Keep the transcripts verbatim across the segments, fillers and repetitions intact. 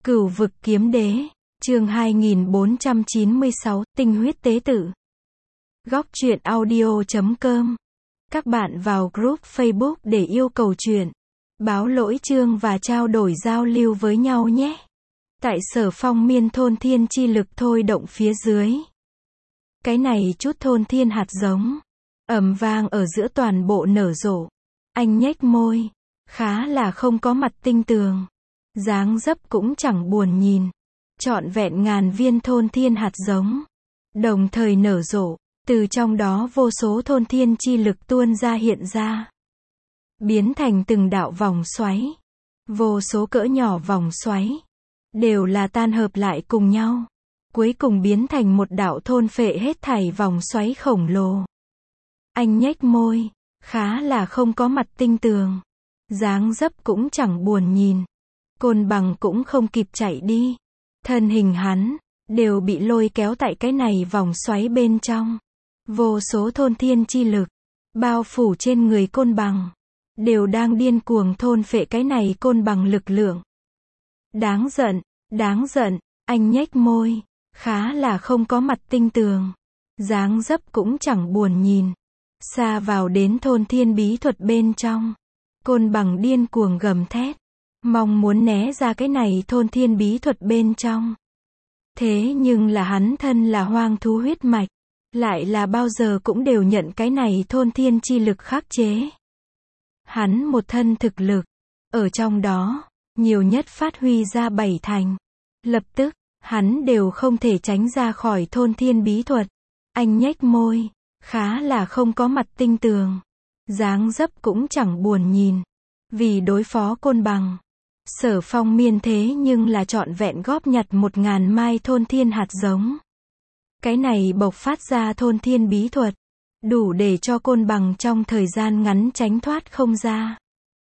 Cửu vực kiếm đế, chương hai nghìn bốn trăm chín mươi sáu, tinh huyết tế tử. Góc truyện audio chấm com. Các bạn vào group Facebook để yêu cầu truyện, báo lỗi chương và trao đổi giao lưu với nhau nhé. Tại Sở Phong Miên thôn thiên chi lực thôi động phía dưới. Cái này chút thôn thiên hạt giống, ầm vang ở giữa toàn bộ nở rộ. Anh nhếch môi, khá là không có mặt tinh tường. Dáng dấp cũng chẳng buồn nhìn. Trọn vẹn ngàn viên thôn thiên hạt giống, đồng thời nở rộ, từ trong đó vô số thôn thiên chi lực tuôn ra hiện ra. Biến thành từng đạo vòng xoáy. Vô số cỡ nhỏ vòng xoáy, đều là tan hợp lại cùng nhau. Cuối cùng biến thành một đạo thôn phệ hết thảy vòng xoáy khổng lồ. Anh nhếch môi, khá là không có mặt tinh tường. Dáng dấp cũng chẳng buồn nhìn. Côn bằng cũng không kịp chạy đi. Thân hình hắn, đều bị lôi kéo tại cái này vòng xoáy bên trong. Vô số thôn thiên chi lực, bao phủ trên người côn bằng. Đều đang điên cuồng thôn phệ cái này côn bằng lực lượng. Đáng giận, đáng giận, anh nhếch môi, khá là không có mặt tinh tường. Dáng dấp cũng chẳng buồn nhìn. Xa vào đến thôn thiên bí thuật bên trong. Côn bằng điên cuồng gầm thét. Mong muốn né ra cái này thôn thiên bí thuật bên trong. Thế nhưng là hắn thân là hoang thú huyết mạch. Lại là bao giờ cũng đều nhận cái này thôn thiên chi lực khắc chế. Hắn một thân thực lực. Ở trong đó, nhiều nhất phát huy ra bảy thành. Lập tức, hắn đều không thể tránh ra khỏi thôn thiên bí thuật. Anh nhếch môi, khá là không có mặt tinh tường. Dáng dấp cũng chẳng buồn nhìn. Vì đối phó côn bằng, Sở Phong Miên thế nhưng là trọn vẹn góp nhặt một ngàn mai thôn thiên hạt giống. Cái này bộc phát ra thôn thiên bí thuật, đủ để cho côn bằng trong thời gian ngắn tránh thoát không ra.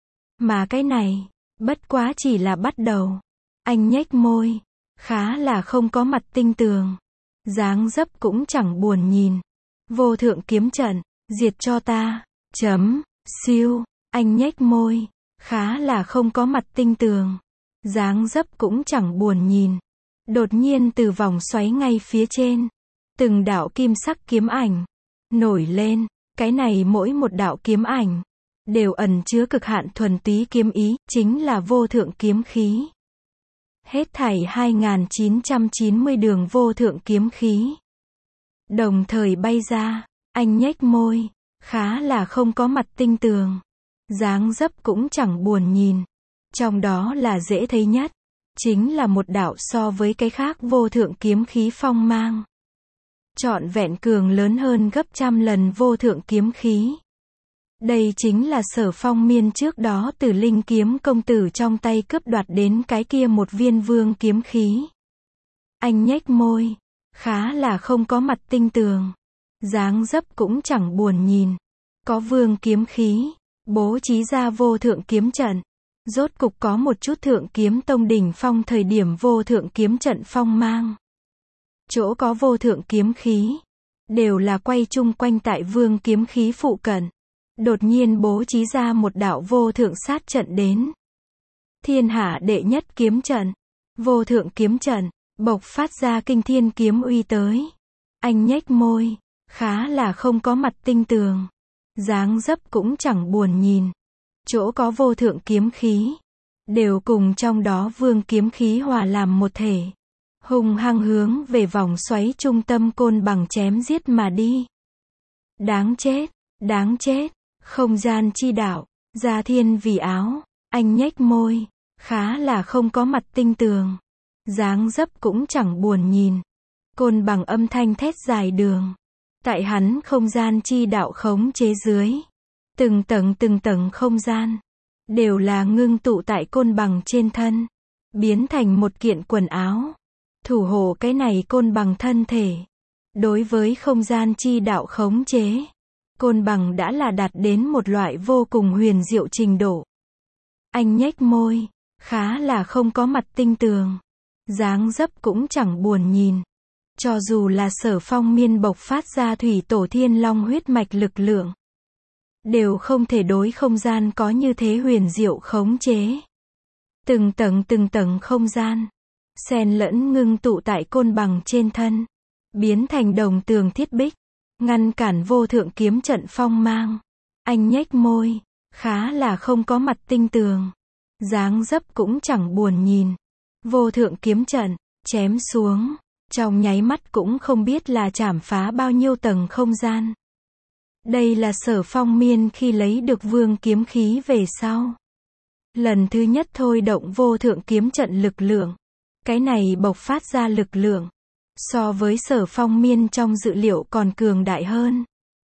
Mà cái này, bất quá chỉ là bắt đầu. Anh nhếch môi, khá là không có mặt tinh tường. Dáng dấp cũng chẳng buồn nhìn. Vô thượng kiếm trận, diệt cho ta, chấm, siêu, anh nhếch môi. Khá là không có mặt tinh tường. Dáng dấp cũng chẳng buồn nhìn. Đột nhiên từ vòng xoáy ngay phía trên, từng đạo kim sắc kiếm ảnh nổi lên. Cái này mỗi một đạo kiếm ảnh đều ẩn chứa cực hạn thuần túy kiếm ý, chính là vô thượng kiếm khí. Hết thảy hai nghìn chín trăm chín mươi đường vô thượng kiếm khí đồng thời bay ra. Anh nhếch môi, khá là không có mặt tinh tường. Dáng dấp cũng chẳng buồn nhìn. Trong đó là dễ thấy nhất, chính là một đạo so với cái khác vô thượng kiếm khí phong mang. Trọn vẹn cường lớn hơn gấp trăm lần vô thượng kiếm khí. Đây chính là Sở Phong Miên trước đó từ Linh Kiếm công tử trong tay cướp đoạt đến cái kia một viên vương kiếm khí. Anh nhếch môi, khá là không có mặt tinh tường. Dáng dấp cũng chẳng buồn nhìn. Có vương kiếm khí, bố trí ra vô thượng kiếm trận. Rốt cục có một chút thượng kiếm tông đỉnh phong thời điểm vô thượng kiếm trận phong mang. Chỗ có vô thượng kiếm khí, đều là quay chung quanh tại vương kiếm khí phụ cận. Đột nhiên bố trí ra một đạo vô thượng sát trận đến. Thiên hạ đệ nhất kiếm trận, vô thượng kiếm trận, bộc phát ra kinh thiên kiếm uy tới. Anh nhếch môi, khá là không có mặt tinh tường. Dáng dấp cũng chẳng buồn nhìn. Chỗ có vô thượng kiếm khí, đều cùng trong đó vương kiếm khí hòa làm một thể. Hung hăng hướng về vòng xoáy trung tâm côn bằng chém giết mà đi. Đáng chết, đáng chết, không gian chi đạo, gia thiên vì áo. Anh nhếch môi, khá là không có mặt tinh tường. Dáng dấp cũng chẳng buồn nhìn. Côn bằng âm thanh thét dài đường. Tại hắn không gian chi đạo khống chế dưới. Từng tầng từng tầng không gian, đều là ngưng tụ tại côn bằng trên thân. Biến thành một kiện quần áo. Thủ hộ cái này côn bằng thân thể. Đối với không gian chi đạo khống chế, côn bằng đã là đạt đến một loại vô cùng huyền diệu trình độ. Anh nhếch môi, khá là không có mặt tinh tường. Dáng dấp cũng chẳng buồn nhìn. Cho dù là Sở Phong Miên bộc phát ra thủy tổ thiên long huyết mạch lực lượng, đều không thể đối không gian có như thế huyền diệu khống chế. Từng tầng từng tầng không gian, xen lẫn ngưng tụ tại côn bằng trên thân, biến thành đồng tường thiết bích, ngăn cản vô thượng kiếm trận phong mang. Anh nhếch môi, khá là không có mặt tinh tường, dáng dấp cũng chẳng buồn nhìn. Vô thượng kiếm trận, chém xuống, trong nháy mắt cũng không biết là chảm phá bao nhiêu tầng không gian. Đây là Sở Phong Miên khi lấy được vương kiếm khí về sau. Lần thứ nhất thôi động vô thượng kiếm trận lực lượng. Cái này bộc phát ra lực lượng, so với Sở Phong Miên trong dự liệu còn cường đại hơn.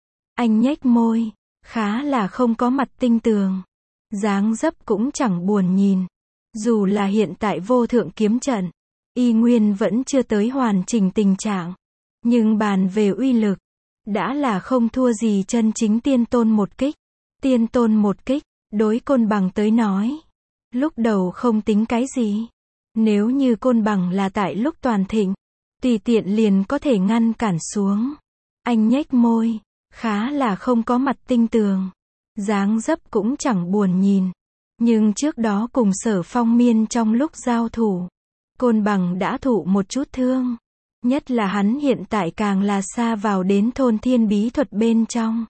Anh nhếch môi, khá là không có mặt tinh tường, dáng dấp cũng chẳng buồn nhìn. Dù là hiện tại vô thượng kiếm trận, y nguyên vẫn chưa tới hoàn chỉnh tình trạng, nhưng bàn về uy lực, đã là không thua gì chân chính tiên tôn một kích. Tiên tôn một kích, đối côn bằng tới nói, lúc đầu không tính cái gì. Nếu như côn bằng là tại lúc toàn thịnh, tùy tiện liền có thể ngăn cản xuống. Anh nhếch môi, khá là không có mặt tinh tường, dáng dấp cũng chẳng buồn nhìn. Nhưng trước đó cùng Sở Phong Miên trong lúc giao thủ, côn bằng đã thụ một chút thương. Nhất là hắn hiện tại càng là xa vào đến thôn thiên bí thuật bên trong.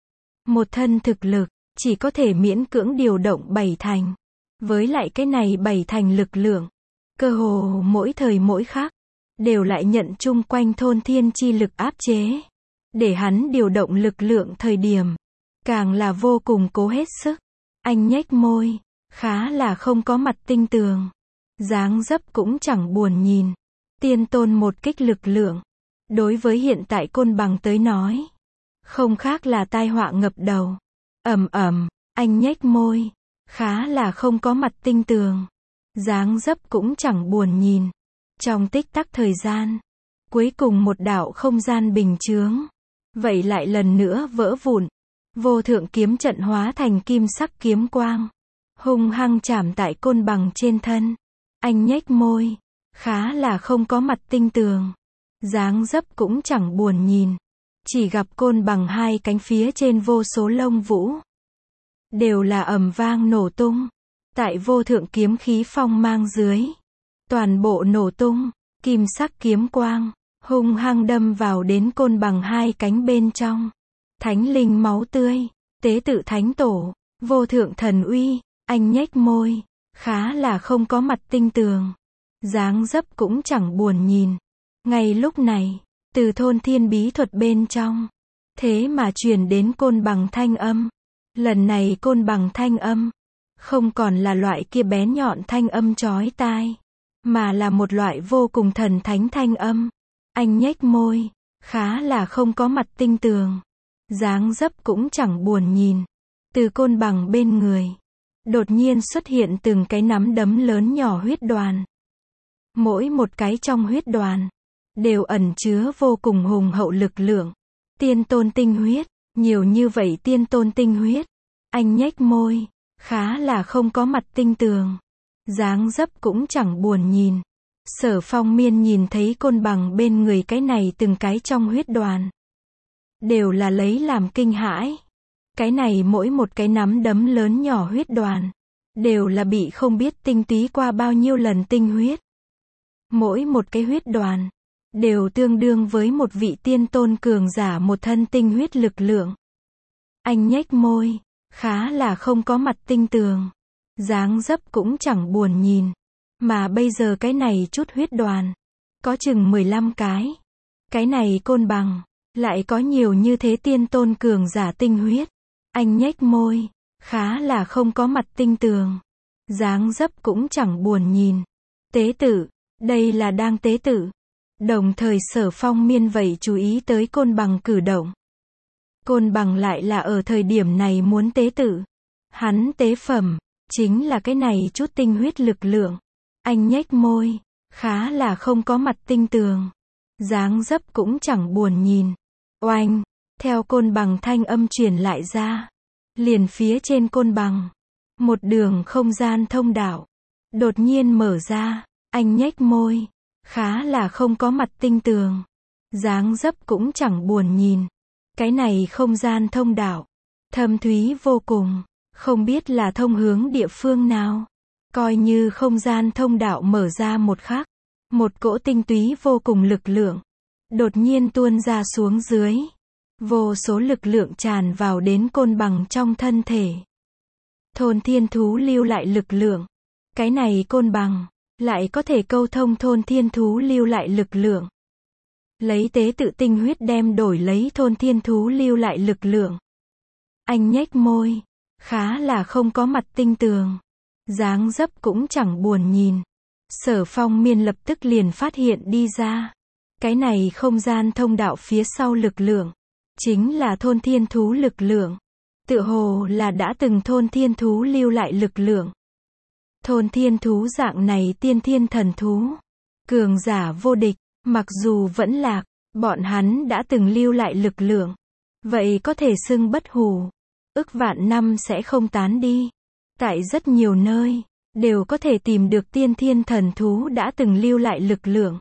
Một thân thực lực, chỉ có thể miễn cưỡng điều động bảy thành. Với lại cái này bảy thành lực lượng, cơ hồ mỗi thời mỗi khắc, đều lại nhận chung quanh thôn thiên chi lực áp chế. Để hắn điều động lực lượng thời điểm, càng là vô cùng cố hết sức. Anh nhếch môi, khá là không có mặt tinh tường, dáng dấp cũng chẳng buồn nhìn. Tiên tôn một kích lực lượng, đối với hiện tại côn bằng tới nói, không khác là tai họa ngập đầu. Ầm ầm, anh nhếch môi, khá là không có mặt tinh tường, dáng dấp cũng chẳng buồn nhìn. Trong tích tắc thời gian, cuối cùng một đạo không gian bình chướng, vậy lại lần nữa vỡ vụn. Vô thượng kiếm trận hóa thành kim sắc kiếm quang, hung hăng chạm tại côn bằng trên thân. Anh nhếch môi, khá là không có mặt tinh tường, dáng dấp cũng chẳng buồn nhìn. Chỉ gặp côn bằng hai cánh phía trên vô số lông vũ, đều là ầm vang nổ tung. Tại vô thượng kiếm khí phong mang dưới, toàn bộ nổ tung, kim sắc kiếm quang, hung hăng đâm vào đến côn bằng hai cánh bên trong. Thánh linh máu tươi, tế tự thánh tổ, vô thượng thần uy. Anh nhếch môi, khá là không có mặt tinh tường, dáng dấp cũng chẳng buồn nhìn. Ngay lúc này, từ thôn thiên bí thuật bên trong, thế mà truyền đến côn bằng thanh âm. Lần này côn bằng thanh âm, không còn là loại kia bén nhọn thanh âm chói tai, mà là một loại vô cùng thần thánh thanh âm. Anh nhếch môi, khá là không có mặt tinh tường, dáng dấp cũng chẳng buồn nhìn. Từ côn bằng bên người, đột nhiên xuất hiện từng cái nắm đấm lớn nhỏ huyết đoàn. Mỗi một cái trong huyết đoàn, đều ẩn chứa vô cùng hùng hậu lực lượng. Tiên tôn tinh huyết, nhiều như vậy tiên tôn tinh huyết. Anh nhếch môi, khá là không có mặt tinh tường, dáng dấp cũng chẳng buồn nhìn. Sở Phong Miên nhìn thấy côn bằng bên người cái này từng cái trong huyết đoàn, đều là lấy làm kinh hãi. Cái này mỗi một cái nắm đấm lớn nhỏ huyết đoàn, đều là bị không biết tinh túy qua bao nhiêu lần tinh huyết. Mỗi một cái huyết đoàn, đều tương đương với một vị tiên tôn cường giả một thân tinh huyết lực lượng. Anh nhếch môi, khá là không có mặt tinh tường, dáng dấp cũng chẳng buồn nhìn. Mà bây giờ cái này chút huyết đoàn, có chừng mười lăm cái. Cái này côn bằng, lại có nhiều như thế tiên tôn cường giả tinh huyết. Anh nhếch môi, khá là không có mặt tinh tường, dáng dấp cũng chẳng buồn nhìn. Tế tự, đây là đang tế tự. Đồng thời Sở Phong Miên vậy chú ý tới côn bằng cử động. Côn bằng lại là ở thời điểm này muốn tế tự. Hắn tế phẩm, chính là cái này chút tinh huyết lực lượng. Anh nhếch môi, khá là không có mặt tinh tường, dáng dấp cũng chẳng buồn nhìn. Oanh, theo côn bằng thanh âm truyền lại ra, liền phía trên côn bằng, một đường không gian thông đạo, đột nhiên mở ra. Anh nhếch môi, khá là không có mặt tinh tường, dáng dấp cũng chẳng buồn nhìn. Cái này không gian thông đạo, thâm thúy vô cùng, không biết là thông hướng địa phương nào. Coi như không gian thông đạo mở ra một khắc, Một cỗ tinh túy vô cùng lực lượng đột nhiên tuôn ra xuống dưới. Vô số lực lượng tràn vào đến côn bằng trong thân thể. Thôn thiên thú lưu lại lực lượng. Cái này côn bằng lại có thể câu thông thôn thiên thú lưu lại lực lượng. Lấy tế tự tinh huyết đem đổi lấy thôn thiên thú lưu lại lực lượng. Anh nhếch môi, khá là không có mặt tinh tường. Dáng dấp cũng chẳng buồn nhìn. Sở Phong Miên lập tức liền phát hiện đi ra. Cái này không gian thông đạo phía sau lực lượng chính là thôn thiên thú lực lượng. Tựa hồ là đã từng thôn thiên thú lưu lại lực lượng. Thôn thiên thú dạng này tiên thiên thần thú, cường giả vô địch, mặc dù vẫn lạc, bọn hắn đã từng lưu lại lực lượng. Vậy có thể xưng bất hủ. Ức vạn năm sẽ không tán đi. Tại rất nhiều nơi, đều có thể tìm được tiên thiên thần thú đã từng lưu lại lực lượng.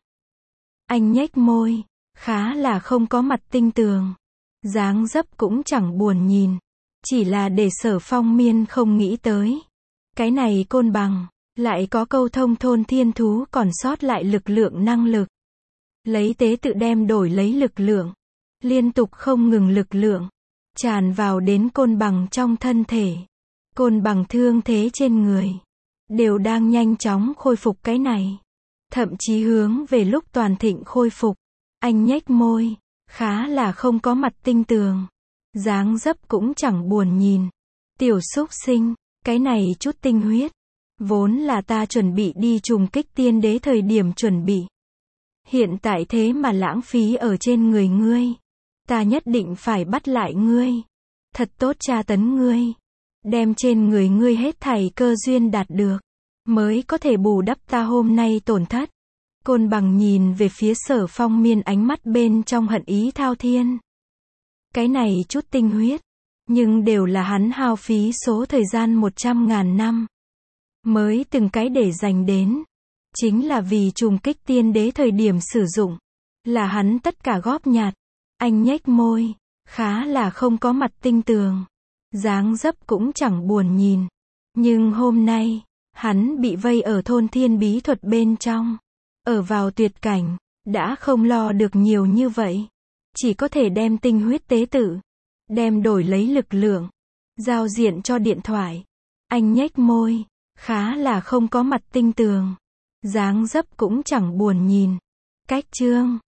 Anh nhếch môi, khá là không có mặt tinh tường. Dáng dấp cũng chẳng buồn nhìn. Chỉ là để Sở Phong Miên không nghĩ tới. Cái này côn bằng, lại có câu thông thôn thiên thú còn sót lại lực lượng năng lực. Lấy tế tự đem đổi lấy lực lượng. Liên tục không ngừng lực lượng. Tràn vào đến côn bằng trong thân thể. Côn bằng thương thế trên người. Đều đang nhanh chóng khôi phục cái này. Thậm chí hướng về lúc toàn thịnh khôi phục. Anh nhếch môi, khá là không có mặt tinh tường. Dáng dấp cũng chẳng buồn nhìn. Tiểu súc sinh, cái này chút tinh huyết. Vốn là ta chuẩn bị đi trùng kích tiên đế thời điểm chuẩn bị. Hiện tại thế mà lãng phí ở trên người ngươi. Ta nhất định phải bắt lại ngươi. Thật tốt tra tấn ngươi. Đem trên người ngươi hết thảy cơ duyên đạt được. Mới có thể bù đắp ta hôm nay tổn thất. Côn bằng nhìn về phía Sở Phong Miên, ánh mắt bên trong hận ý thao thiên. Cái này chút tinh huyết. Nhưng đều là hắn hao phí số thời gian một trăm ngàn năm. Mới từng cái để dành đến. Chính là vì trùng kích tiên đế thời điểm sử dụng. Là hắn tất cả góp nhặt. Anh nhếch môi, khá là không có mặt tinh tường. Dáng dấp cũng chẳng buồn nhìn. Nhưng hôm nay, hắn bị vây ở thôn thiên bí thuật bên trong. Ở vào tuyệt cảnh, đã không lo được nhiều như vậy. Chỉ có thể đem tinh huyết tế tự. Đem đổi lấy lực lượng. Giao diện cho điện thoại. Anh nhếch môi, khá là không có mặt tinh tường. Dáng dấp cũng chẳng buồn nhìn. Cách chương